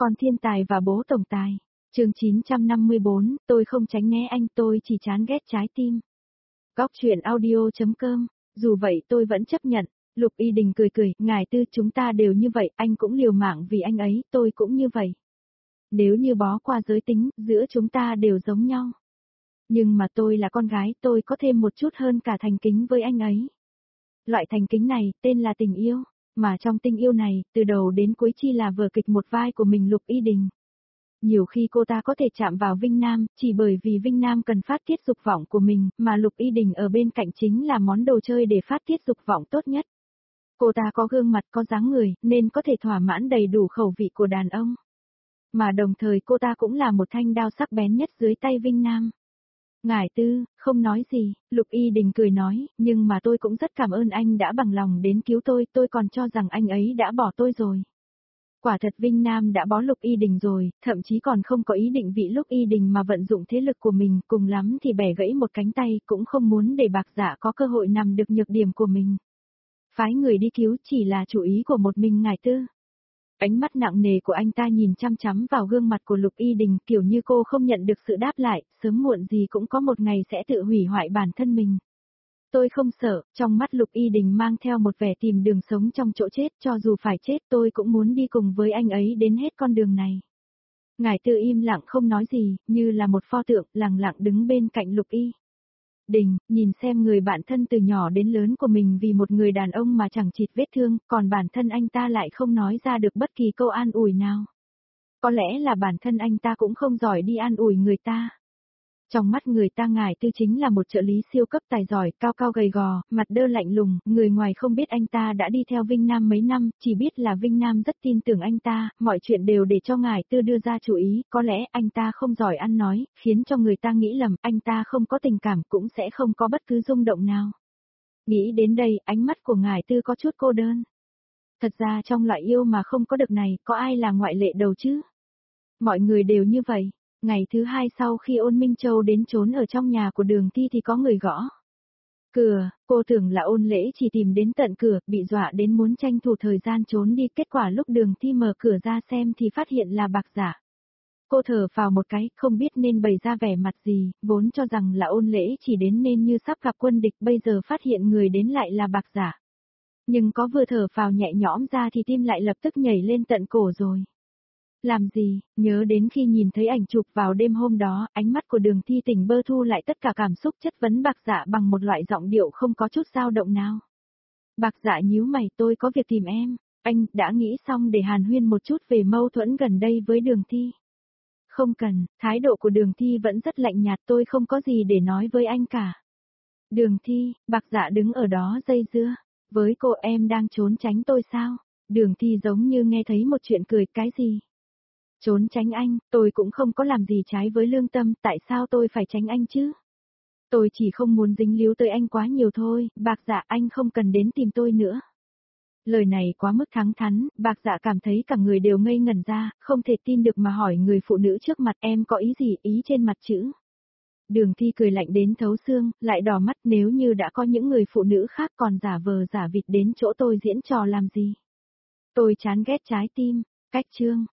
Con thiên tài và bố tổng tài. Chương 954, tôi không tránh né anh, tôi chỉ chán ghét trái tim. Góc truyện audio.com. Dù vậy tôi vẫn chấp nhận. Lục Y Đình cười cười, ngài Tư, chúng ta đều như vậy, anh cũng liều mạng vì anh ấy, tôi cũng như vậy. Nếu như bó qua giới tính, giữa chúng ta đều giống nhau. Nhưng mà tôi là con gái, tôi có thêm một chút hơn cả thành kính với anh ấy. Loại thành kính này, tên là tình yêu. Mà trong tình yêu này, từ đầu đến cuối chi là vở kịch một vai của mình Lục Y Đình. Nhiều khi cô ta có thể chạm vào Vinh Nam, chỉ bởi vì Vinh Nam cần phát tiết dục vọng của mình, mà Lục Y Đình ở bên cạnh chính là món đồ chơi để phát tiết dục vọng tốt nhất. Cô ta có gương mặt, có dáng người, nên có thể thỏa mãn đầy đủ khẩu vị của đàn ông. Mà đồng thời cô ta cũng là một thanh đao sắc bén nhất dưới tay Vinh Nam. Ngải Tư, không nói gì, Lục Y Đình cười nói, nhưng mà tôi cũng rất cảm ơn anh đã bằng lòng đến cứu tôi còn cho rằng anh ấy đã bỏ tôi rồi. Quả thật Vinh Nam đã bó Lục Y Đình rồi, thậm chí còn không có ý định vị Lục Y Đình mà vận dụng thế lực của mình, cùng lắm thì bẻ gãy một cánh tay, cũng không muốn để Bạc Dạ có cơ hội nằm được nhược điểm của mình. Phái người đi cứu chỉ là chủ ý của một mình Ngải Tư. Ánh mắt nặng nề của anh ta nhìn chăm chăm vào gương mặt của Lục Y Đình, kiểu như cô không nhận được sự đáp lại, sớm muộn gì cũng có một ngày sẽ tự hủy hoại bản thân mình. Tôi không sợ, trong mắt Lục Y Đình mang theo một vẻ tìm đường sống trong chỗ chết, cho dù phải chết tôi cũng muốn đi cùng với anh ấy đến hết con đường này. Ngải Tư im lặng không nói gì, như là một pho tượng, lặng lặng đứng bên cạnh Lục Y Đình, nhìn xem người bạn thân từ nhỏ đến lớn của mình vì một người đàn ông mà chẳng chịt vết thương, còn bản thân anh ta lại không nói ra được bất kỳ câu an ủi nào. Có lẽ là bản thân anh ta cũng không giỏi đi an ủi người ta. Trong mắt người ta Ngải Tư chính là một trợ lý siêu cấp tài giỏi, cao cao gầy gò, mặt đơ lạnh lùng, người ngoài không biết anh ta đã đi theo Vinh Nam mấy năm, chỉ biết là Vinh Nam rất tin tưởng anh ta, mọi chuyện đều để cho Ngải Tư đưa ra chủ ý, có lẽ anh ta không giỏi ăn nói, khiến cho người ta nghĩ lầm, anh ta không có tình cảm cũng sẽ không có bất cứ rung động nào. Nghĩ đến đây, ánh mắt của Ngải Tư có chút cô đơn. Thật ra trong loại yêu mà không có được này, có ai là ngoại lệ đâu chứ? Mọi người đều như vậy. Ngày thứ hai sau khi Ôn Minh Châu đến trốn ở trong nhà của Đường Thi thì có người gõ cửa, cô tưởng là Ôn Lễ chỉ tìm đến tận cửa, bị dọa đến muốn tranh thủ thời gian trốn đi, kết quả lúc Đường Thi mở cửa ra xem thì phát hiện là Bạc Dạ. Cô thở phào một cái, không biết nên bày ra vẻ mặt gì, vốn cho rằng là Ôn Lễ chỉ đến nên như sắp gặp quân địch, bây giờ phát hiện người đến lại là Bạc Dạ. Nhưng có vừa thở phào nhẹ nhõm ra thì tim lại lập tức nhảy lên tận cổ rồi. Làm gì, nhớ đến khi nhìn thấy ảnh chụp vào đêm hôm đó, ánh mắt của Đường Thi Tình bơ thu lại tất cả cảm xúc, chất vấn Bạc Dạ bằng một loại giọng điệu không có chút dao động nào. Bạc Dạ nhíu mày, tôi có việc tìm em, anh đã nghĩ xong để hàn huyên một chút về mâu thuẫn gần đây với Đường Thi. Không cần, thái độ của Đường Thi vẫn rất lạnh nhạt, tôi không có gì để nói với anh cả. Đường Thi, Bạc Dạ đứng ở đó dây dưa, với cô em đang trốn tránh tôi sao? Đường Thi giống như nghe thấy một chuyện cười, cái gì? Trốn tránh anh, tôi cũng không có làm gì trái với lương tâm, tại sao tôi phải tránh anh chứ? Tôi chỉ không muốn dính líu tới anh quá nhiều thôi, Bạc Dạ anh không cần đến tìm tôi nữa. Lời này quá mức thẳng thắn, Bạc Dạ cảm thấy cả người đều ngây ngẩn ra, không thể tin được mà hỏi người phụ nữ trước mặt em có ý gì, ý trên mặt chữ. Đường Thi cười lạnh đến thấu xương, lại đỏ mắt, nếu như đã có những người phụ nữ khác còn giả vờ giả vịt đến chỗ tôi diễn trò làm gì. Tôi chán ghét trái tim, cách chương.